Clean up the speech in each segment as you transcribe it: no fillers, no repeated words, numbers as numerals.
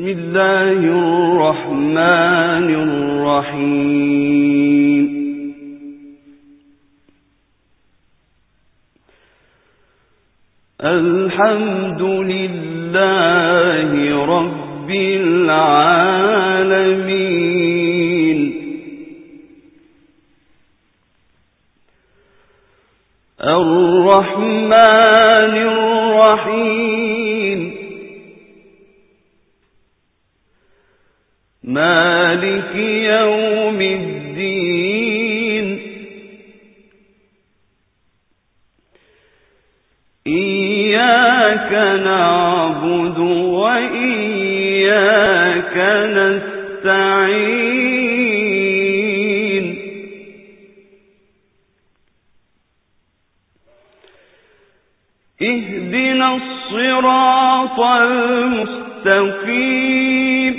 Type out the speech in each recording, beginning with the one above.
الله الرحمن الرحيم. الحمد لله رب العالمين. الرحمن الرحيم. مالك يوم الدين. إياك نعبد وإياك نستعين. اهدنا الصراط المستقيم.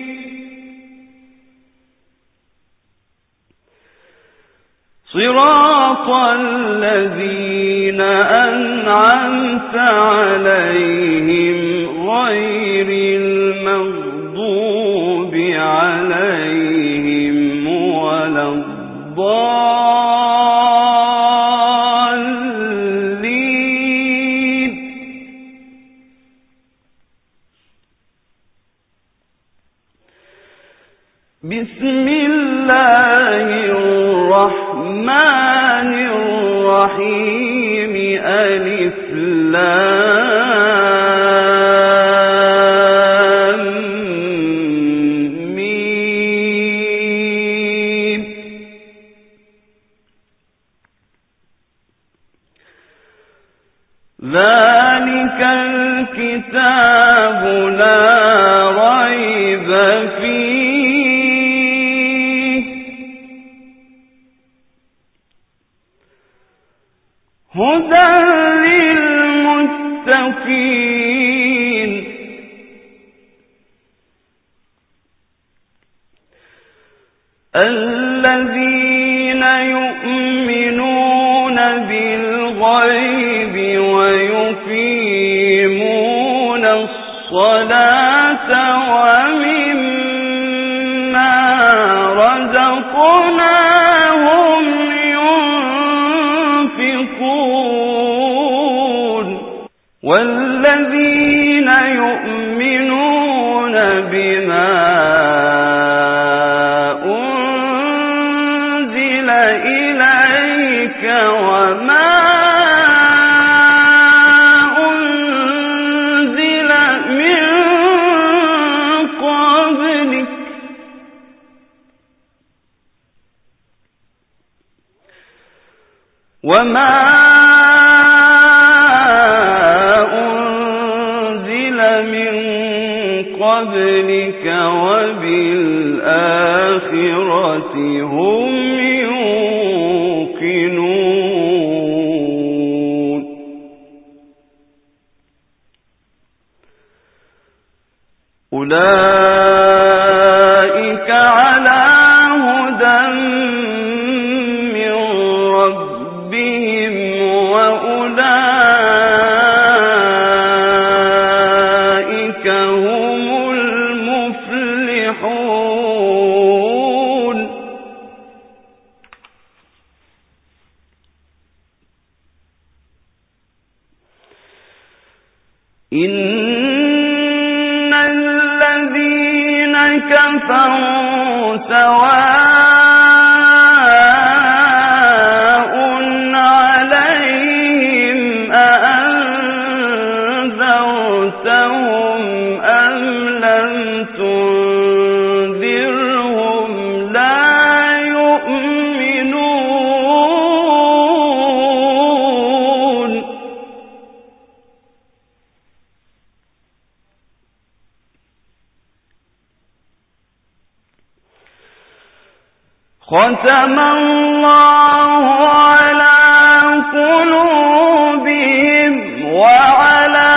صراط الذين أنعمت عليهم غير المغضوب عليهم ولا الضالين. بسم الله الرحمن الرحيم. ألف لام ميم. ذلك الكتاب لا ريب فيه هدى للمتقين. الذين يؤمنون بالغيب ويقيمون الصلاة ومما رزقناهم والذين يؤمنون بما أنزل إليك وما أنزل من قبلك وما قبلك وبالآخرة هم يوقنون. أولئك على هدى من ربهم وأولئك هم المفلحون. إن الذين كفروا سواء عليهم أأنذرتهم أم لم تنذرهم لا يؤمنون. ختم الله على قلوبهم وعلى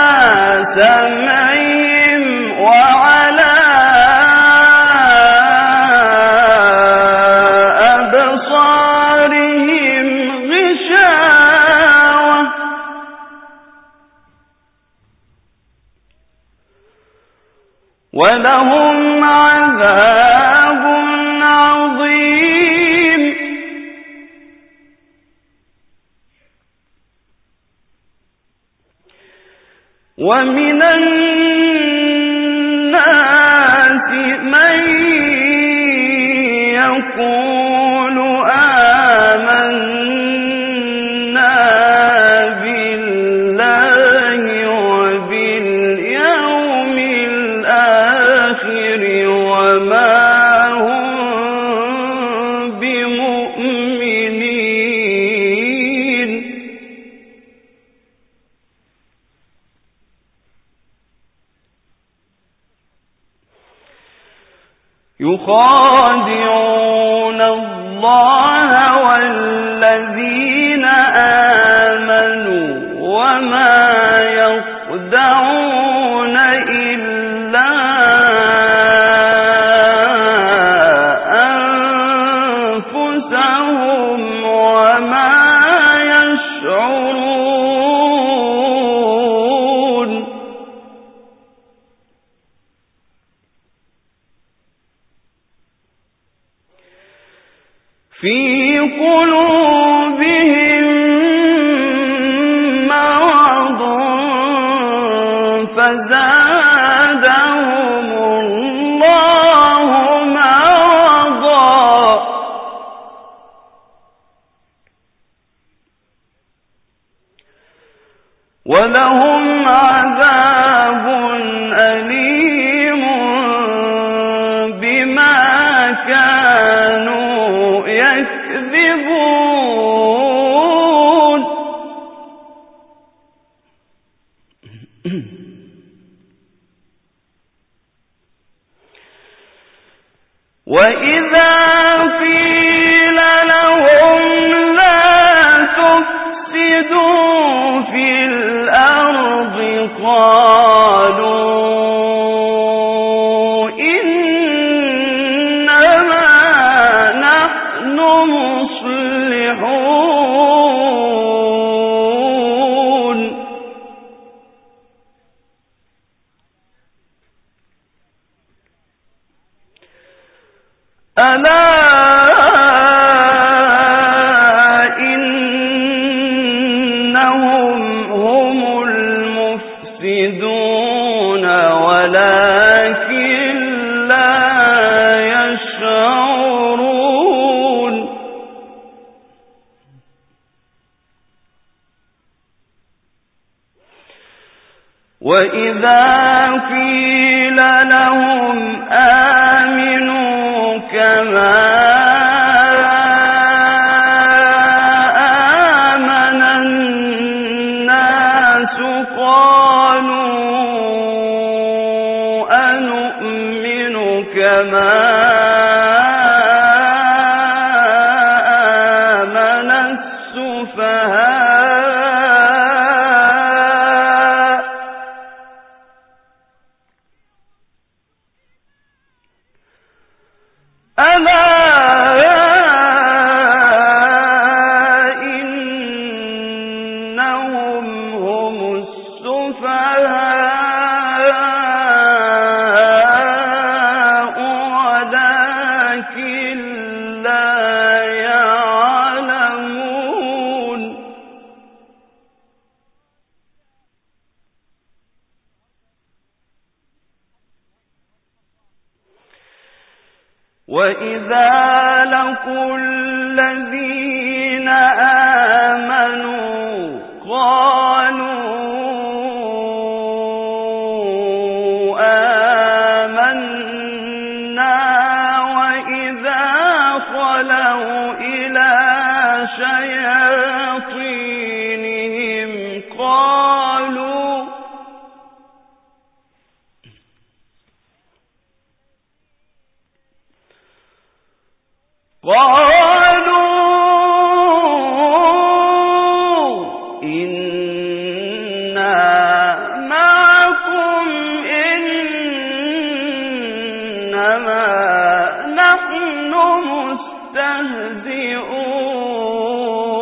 سمعهم وعلى أبصارهم غشاوة ولهم عذاب عظيم. ومن الناس من يقول آمنا بالله وباليوم الآخر وما هم بمؤمنين. يخادعون الله والذين آمنوا وما يخدعون إلا أنفسهم وما يشعرون. في قلوبهم مرض فزادهم الله مرضا ولهم عذاب أليم بما كانوا يكذبون. وإذا قيل لهم لا تفسدوا في الأرض قالوا إنما نحن مصلحون. ألا إنهم هم المفسدون ولكن لا يشعرون. وإذا قيل لهم آمنوا كما آمن الناس قالوا أنؤمن كما آمن السفهاء ألا إنهم هم السفهاء ولكن لا يعلمون. وإذا لقوا الذين آمنوا قالوا آمنا وإذا خلوا إلى شياطينهم قالوا إنا معكم إنما نحن مستهزئون.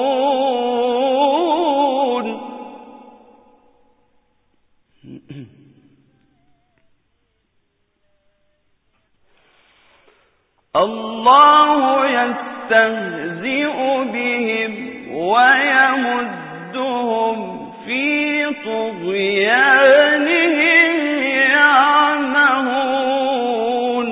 الله يستهزئ بهم ويمدهم في طغيانهم يعمهون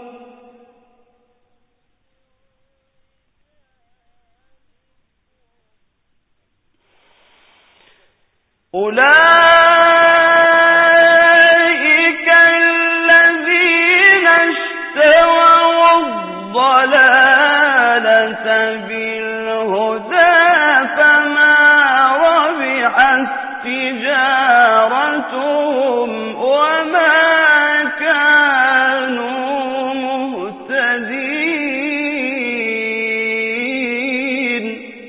أولئك الذين اشتروا الضلالة بالهدى فما ربحت تجارتهم وما كانوا مهتدين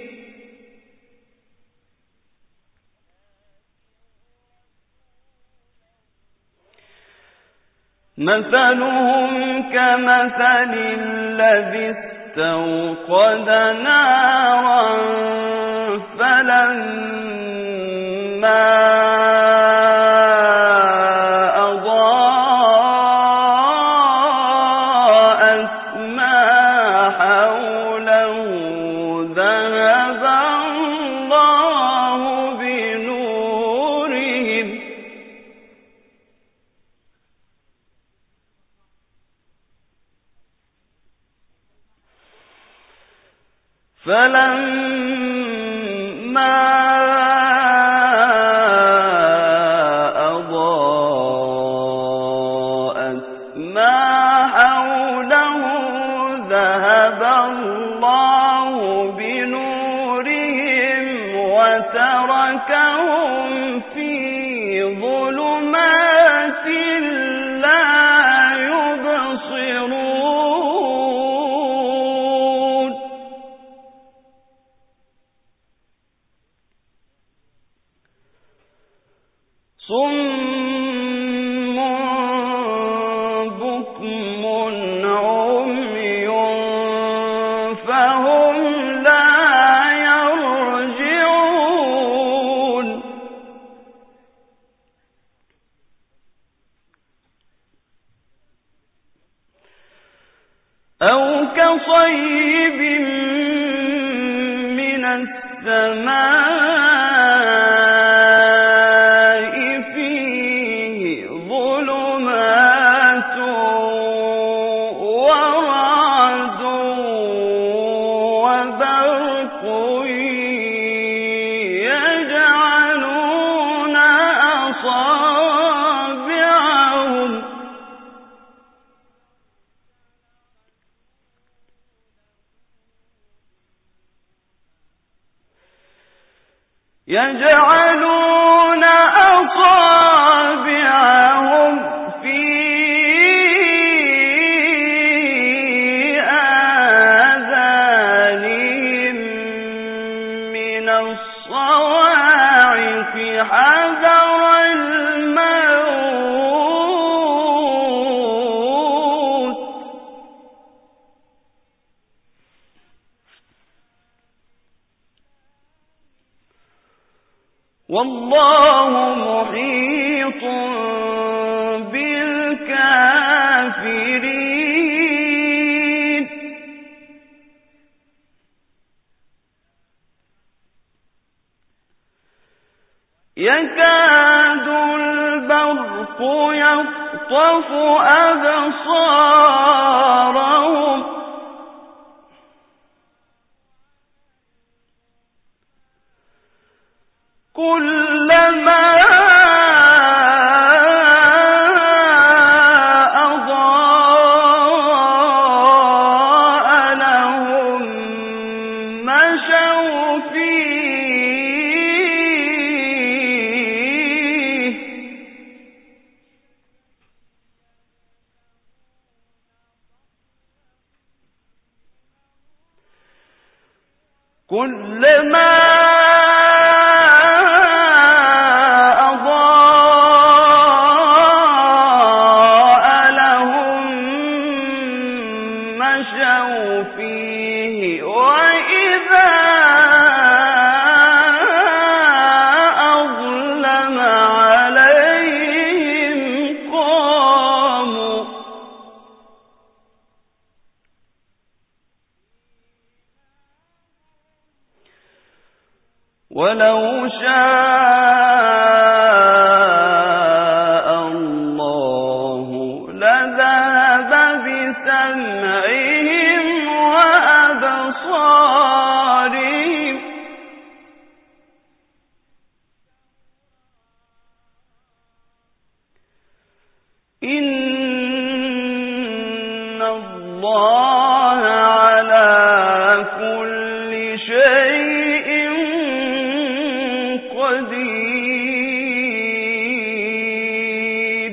مثلهم كمثل الذي استوقد نارا فلما أضاءت ما حوله ذهب الله بنورهم فلما أضاءت ما حوله ذهب الله بنورهم وتركهم في ظلمات لا يبصرون صم بكم عمي فهم لا يرجعون أو كصيب من السماء فيه ظلمات ورعد وبرق يجعلون أصابعهم في آذانهم من الصواعق حذر الموت والله محيط بالكافرين يكاد البرق يخطف أبصارهم كلما أضاء لهم مشوا فيه كلما فيه وإذا أظلم عليهم قاموا ولو شاء الله لذهب بسمعهم وأبصارهم إن الله على كل شيء قدير.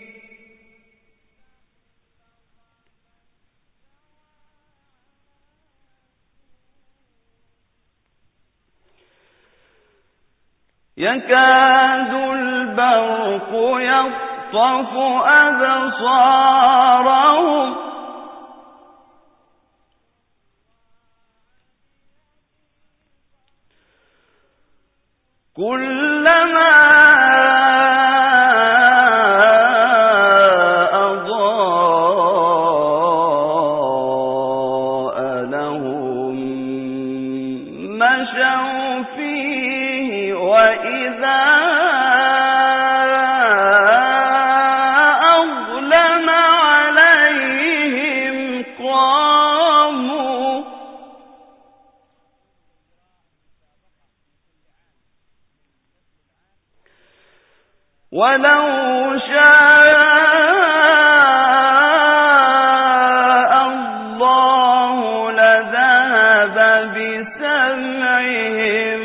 يكاد البرق يخطف أبصارهم كلما أضاء لهم مشوا فيه وإذا أظلم عليهم قاموا ولو شاء الله لذهب بسمعهم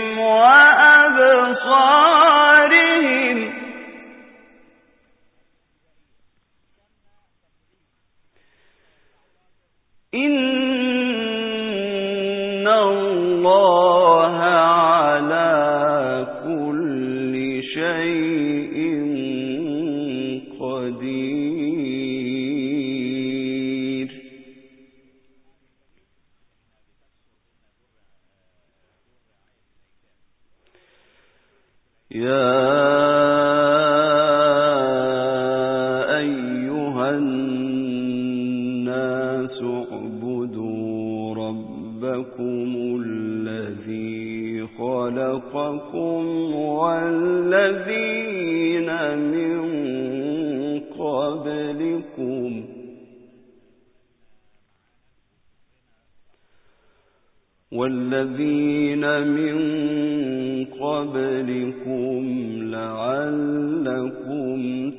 وأبصارهم إن الله على كل شيء قدير. يا أيها الناس اعبدوا ربكم الذي خلقكم والذين من قبلكم لعلكم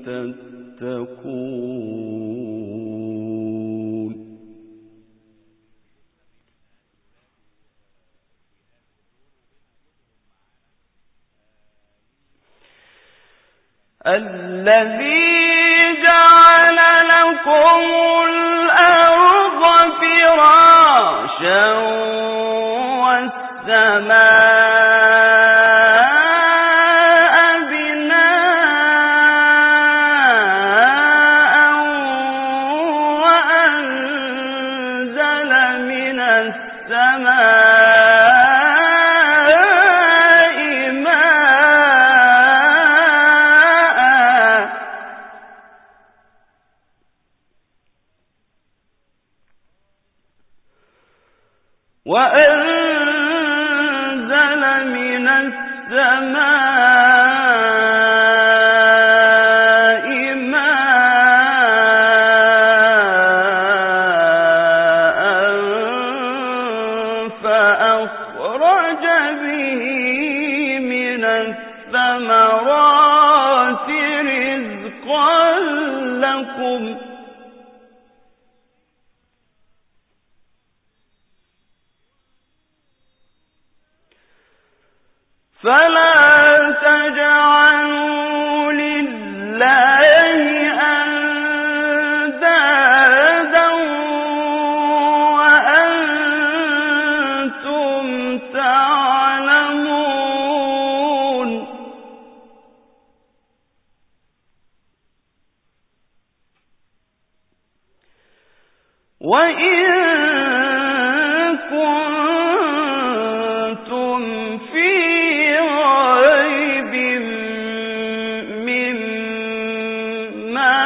تتقون. الذي جعل لكم الأرض فراشا والسماء بناء وأنزل من السماء ماء وأنزل من السماء ماء فأخرج به من الثمرات رزقا لكم فلا تجعلوا لله أندادا وأنتم تعلمون. وإن كنتم في ريب مما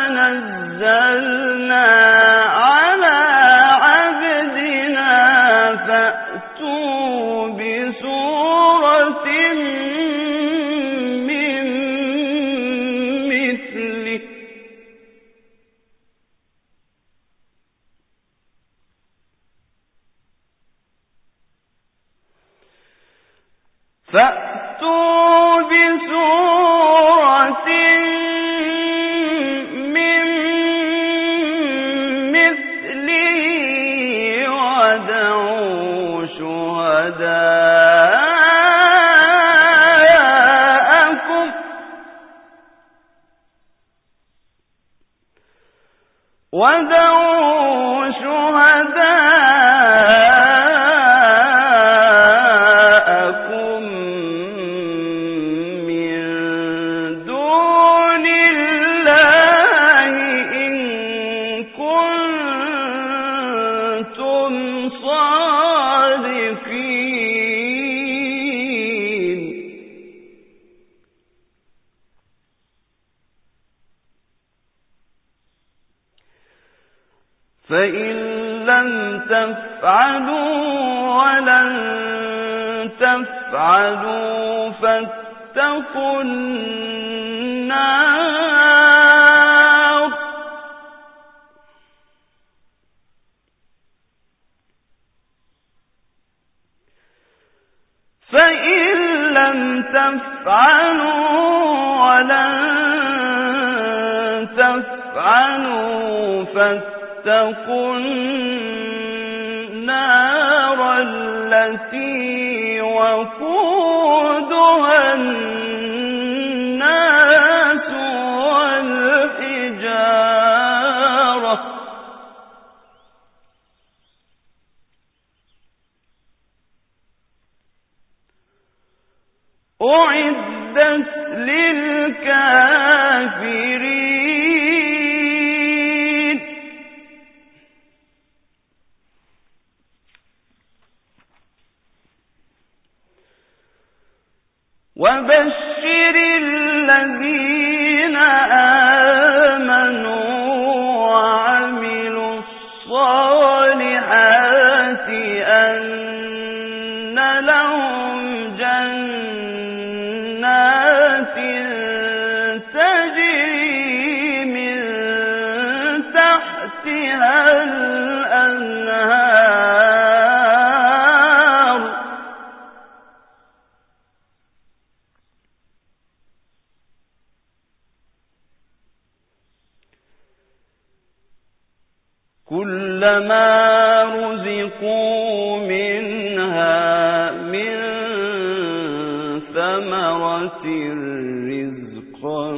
نزلنا على عبدنا فأتوا بسورة فأتوا بسورة من مثله وادعوا شهداءكم من دون الله إن كنتم صادقين. فإن لم تفعلوا ولن تفعلوا فاتقوا النار فإن لم تفعلوا ولن تفعلوا فاتقوا النار التي وقودها الناس والحجارة أعدت للكافرين. وبشر الذين آمنوا وعملوا الصالحات أن لهم جنات تجري من تحتها الأنهار كلما رزقوا منها من ثمرة رزقا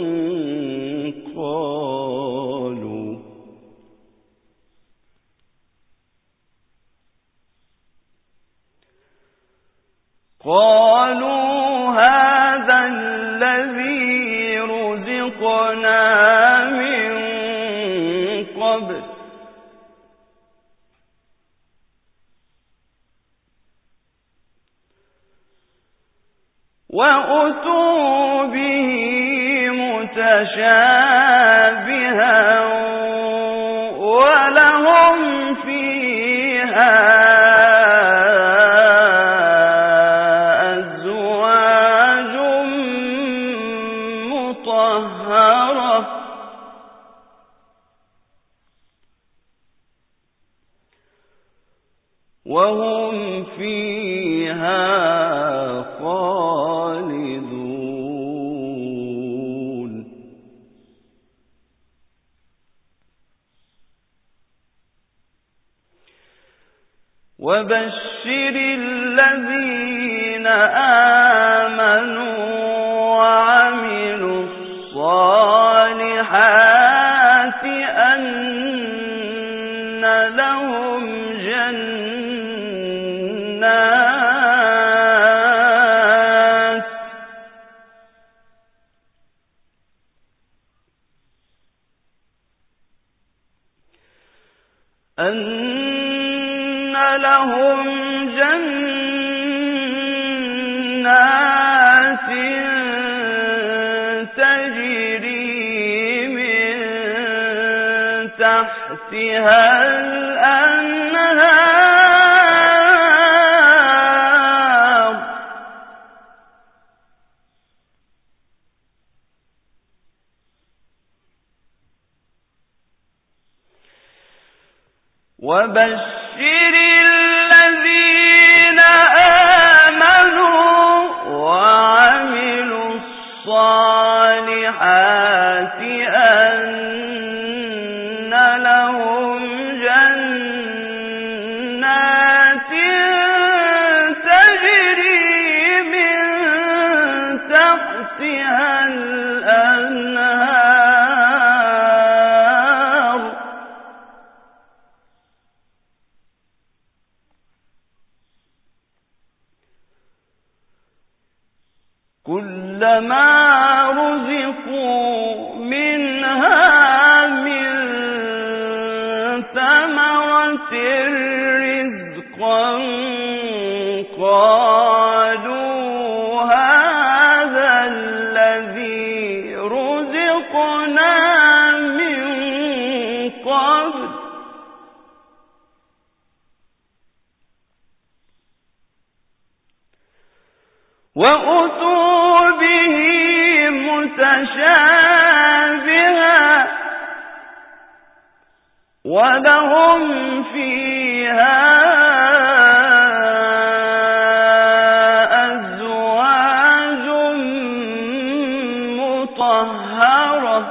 قالوا هذا الذي رزقنا من قبل وأتوا به متشابها ولهم فيها أزواج مطهرة وهم فيها خالدون. وبشر الذين آمنوا وعملوا الصالحات أن لهم جنات تجري من تحتها الأنهار وبشر الذين آمنوا كلما رزقوا منها من ثمرة رزقا قالوا هذا الذي رزقنا من قبل وأتوا به متشابها ولهم فيها أزواج مطهرة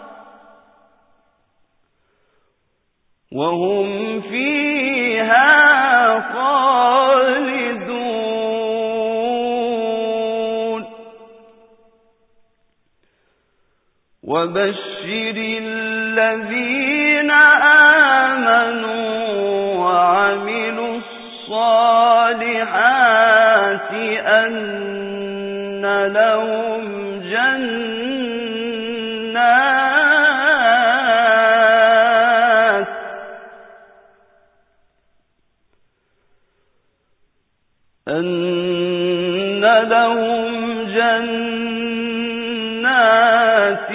وهم فيها خالدون وبشر الذين آمنوا وعملوا الصالحات أن لهم جنات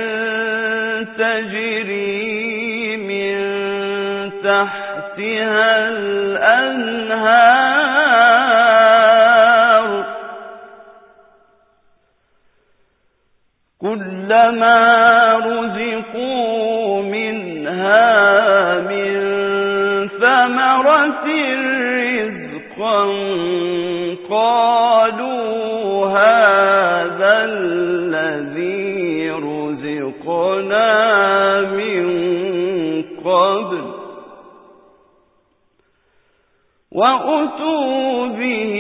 تجري من تحتها الأنهار كلما رزقوا منها من ثمرة رزقا قالوا هذا الذي رزقنا من قبل وأتوا به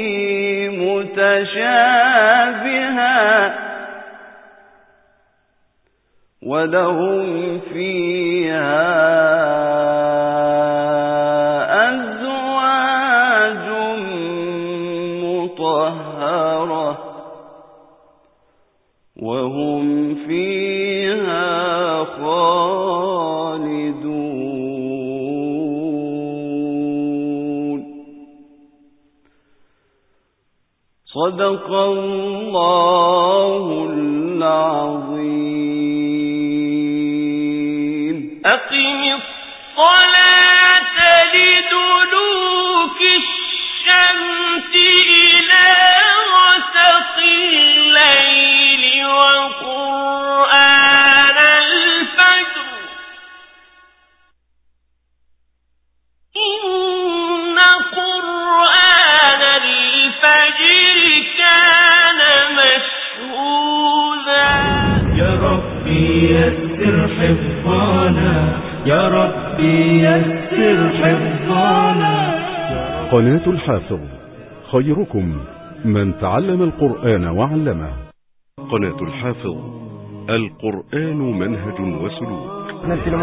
متشابها ولهم فيها أزواج مطهرة وهم فيها خالدون صدق الله العظيم. أقم الصلاة لدلوك الشمس إلى غسق الليل وقرآن الفجر إن قرآن الفجر كان مشهودا. يا ربي يسر حفظنا يا ربي يسر حفظنا. قناة الحافظ خيركم من تعلم القرآن وعلمه. قناة الحافظ القرآن منهج وسلوك.